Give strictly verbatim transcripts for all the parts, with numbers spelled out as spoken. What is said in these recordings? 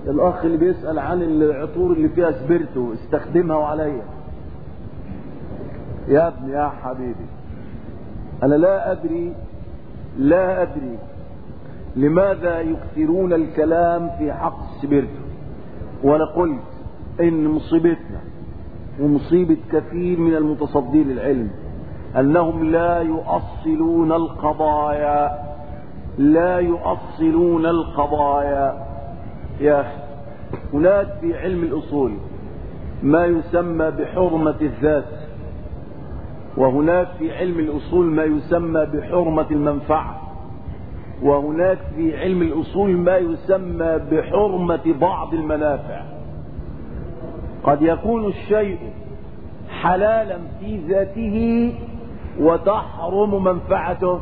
الاخ اللي بيسأل عن العطور اللي فيها سبيرتو استخدمها وعليا. يا ابني يا حبيبي، انا لا ادري لا ادري لماذا يكثرون الكلام في حق السبيرتو. وانا قلت ان مصيبتنا ومصيبة كثير من المتصدين للعلم انهم لا يؤصلون القضايا لا يؤصلون القضايا. يا اخي، هناك في علم الاصول ما يسمى بحرمة الذات، وهناك في علم الاصول ما يسمى بحرمة المنفعة، وهناك في علم الاصول ما يسمى بحرمة بعض المنافع. قد يكون الشيء حلالا في ذاته وتحرم منفعته،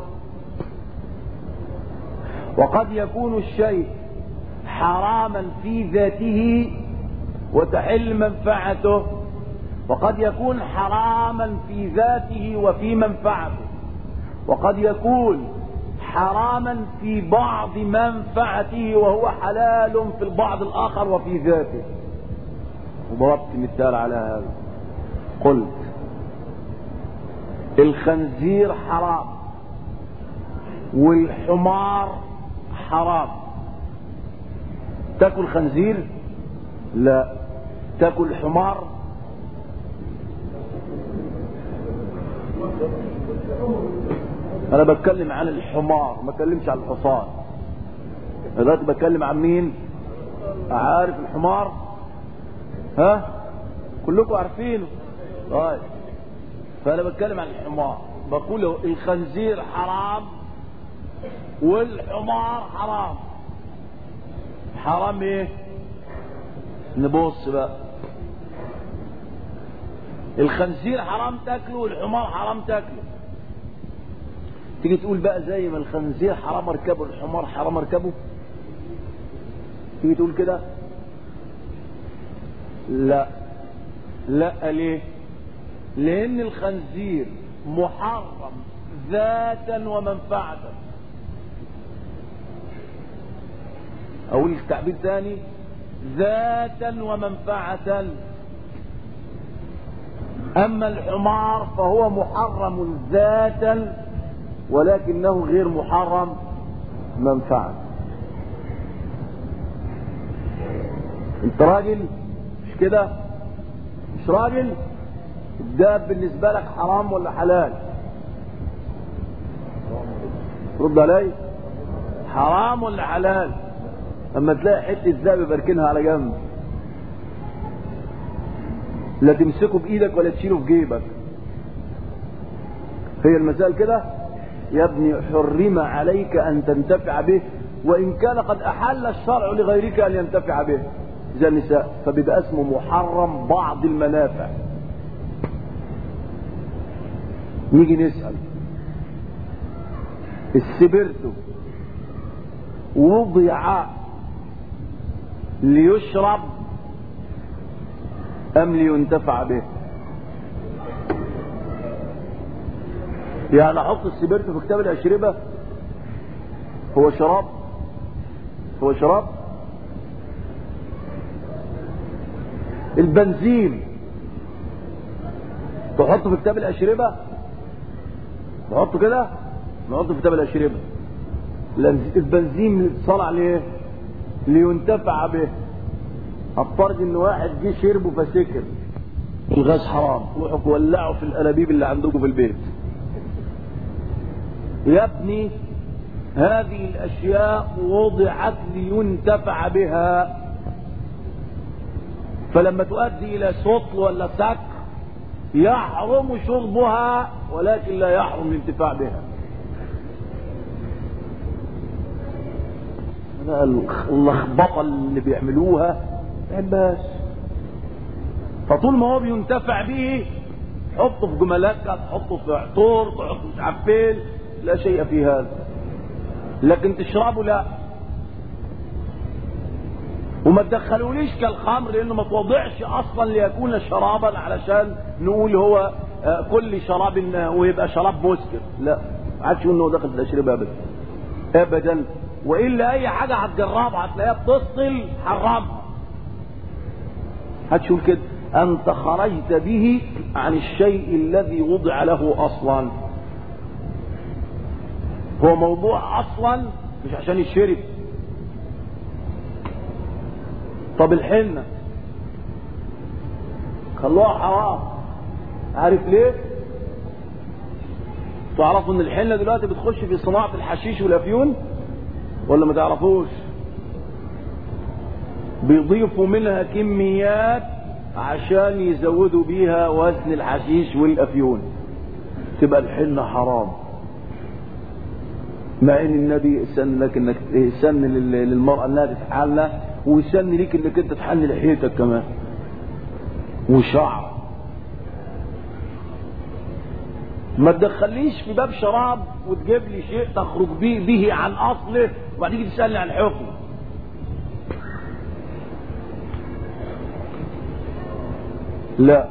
وقد يكون الشيء حراما في ذاته وتحل منفعته، وقد يكون حراما في ذاته وفي منفعته، وقد يكون حراما في بعض منفعته وهو حلال في البعض الآخر وفي ذاته. وضربت مثال على هذا، قلت الخنزير حرام والحمار حرام. تاكل خنزير؟ لا. تاكل حمار؟ انا بتكلم عن الحمار، ما بتكلمش عن الحصان. دلوقتي بتكلم عن مين؟ عارف الحمار؟ ها؟ كلكم عارفينه. طيب، فانا بتكلم عن الحمار، بقول الخنزير حرام والحمار حرام. حرام ايه؟ نبص بقى، الخنزير حرام تاكله والحمار حرام تاكله. تيجي تقول بقى زي ما الخنزير حرام اركبه الحمار حرام اركبه، تيجي تقول كده؟ لا لا. ليه؟ لان الخنزير محرم ذاتا ومنفعة. اقول التعبير ثاني، ذاتا ومنفعة. اما الحمار فهو محرم ذاتا ولكنه غير محرم منفعة. انت راجل مش كده؟ مش راجل؟ الداب بالنسبة لك حرام ولا حلال؟ رد علي، حرام ولا حلال؟ اما تلاقي حته ذهب باركنها على جنب، لا تمسكه بايدك ولا تشيله في جيبك. هي المسائل كده يا ابني. حرم عليك ان تنتفع به وان كان قد احل الشرع لغيرك ان ينتفع به زي النساء، فبيبقى اسمه محرم بعض المنافع. نيجي نسأل، السبرتو وضع ليشرب ام لينتفع به؟ يعني احط السبرتو في كتاب الاشربة هو شراب؟ هو شراب؟ البنزين تحطه في كتاب الاشربة؟ نحطه كده؟ نحطه في كتاب الاشربة. البنزين صنع ليه؟ لينتفع به. افترض ان واحد جه شربه فسكر، الغاز حرام، روحوا ولعوا في الانابيب اللي عندكم في البيت. يا ابني هذه الاشياء وضعت لينتفع بها، فلما تؤدي الى سطل ولا سكر يحرم شربها ولكن لا يحرم الانتفاع بها. اللخبطه اللي بيعملوها بس. فطول ما هو بينتفع به حطه في جملاتك، تحطه في عطور، تحطه مش عارف فين، لا شيء في هذا. لكن تشربه لا. وما تدخلونيش كالخمر لانه ما توضعش اصلا ليكون شرابا علشان نقول هو كل شراب ويبقى شراب مسكر. لا، ما عادش انه داخل في الاشربه ابدا ابدا. والا اي حاجه هتجربها هتلاقيها بتفصل حرمها. هتشوف كده انت خرجت به عن الشيء الذي وضع له اصلا. هو موضوع اصلا مش عشان يشرب. طب الحنه خلوها حرام، عارف ليه؟ تعرفوا ان الحنه دلوقتي بتخش في صناعه الحشيش والافيون ولا ما تعرفوش؟ بيضيفوا منها كميات عشان يزودوا بيها وزن الحشيش والافيون، تبقى الحنه حرام. مع ان النبي سن لك انك سن للمراه انها تتحلى، وسن ليك انك انت تحلي لحيتك كمان وشعر. ما تدخليش في باب شراب وتجيب لي شيء تخرج به, به عن اصله وبعدين تسالني عن حكمه. لا،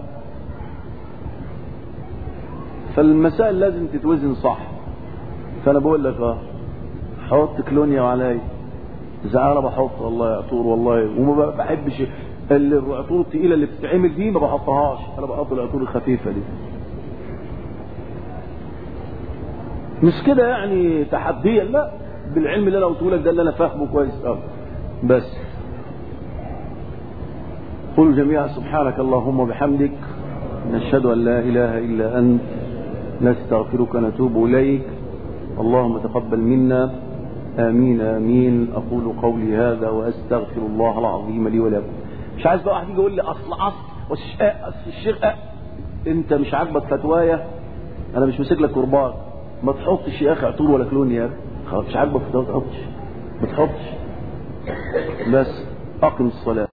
فالمسائل لازم تتوزن صح. فانا بقول لك اه حط كلونيا عليا، اذا انا بحط والله يا عطور والله، وما بحبش العطور الثقيله اللي بتتعمل دي، ما بحطهاش. انا بحط العطور الخفيفه دي. مش كده يعني تحديا، لا، بالعلم اللي انا قلته لك ده اللي انا فاهمه كويس قوي. بس قل جميعا سبحانك اللهم وبحمدك نشهد ان لا اله الا انت نستغفرك ونتوب اليك. اللهم تقبل منا، امين امين. اقول قولي هذا واستغفر الله العظيم لي ولكم. مش عايز بقى واحد يجي يقول لي اصل اصل اصل الشيخ انت مش عاجبك فتوايا، انا مش ماسك لك كرباج. ما تحطش يا اخي عطور ولا كلون يا اخي، خلاص مش عاجبك فتوايا ما تحطش ما تحطش. بس اقم الصلاه.